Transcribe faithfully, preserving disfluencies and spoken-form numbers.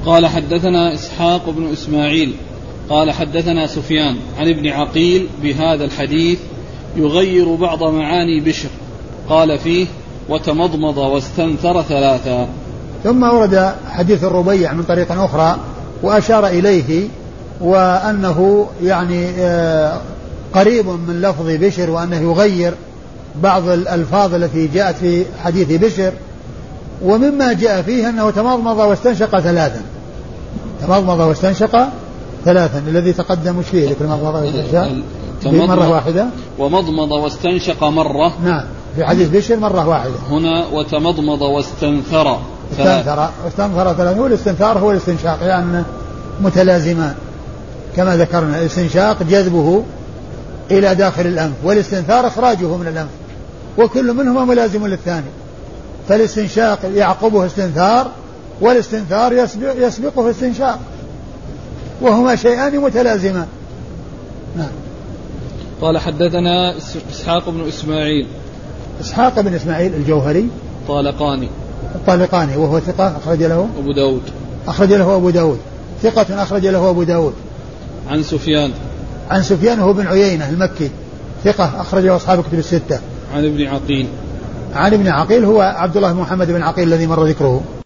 قال حدثنا إسحاق بن إسماعيل قال حدثنا سفيان عن ابن عقيل بهذا الحديث يغير بعض معاني بشر قال فيه وتمضمض واستنثر ثلاثا. ثم ورد حديث الربيع من طريق أخرى وأشار إليه وأنه يعني قريب من لفظ بشر وأنه يغير بعض الألفاظ التي جاءت في حديث بشر. ومما جاء فيه أنه تمضمض واستنشق ثلاثا تمضمض واستنشق ثلاثا الذي تقدم مش فيه لكل مضمض واستنشق مرة واحدة ومضمض واستنشق مرة. نعم في حديث بشر مرة واحدة. هنا وتمضمض واستنثر استنثر واستنثر ثلاثا. والاستنثار هو الاستنشاق يعني متلازمان كما ذكرنا. الاستنشاق جذبه إلى داخل الأنف والاستنثار إخراجه من الأنف وكل منهما ملازم للثاني. فالاستنشاق يعقبه استنثار والاستنثار يسبق يسبقه استنشاق وهما شيئان متلازمان. نعم. قال حدثنا إسحاق بن إسماعيل إسحاق بن إسماعيل الجوهري طالقاني الطالقاني وهو ثقة أخرج له أبو داود أخرج له أبو داود ثقة أخرج له أبو داود. عن سفيان عن سفيان هو بن عيينة المكي ثقة أخرج له أصحاب كتب الستة. عن ابن عقيل عن ابن عقيل هو عبد الله بن محمد بن عقيل الذي مر ذكره.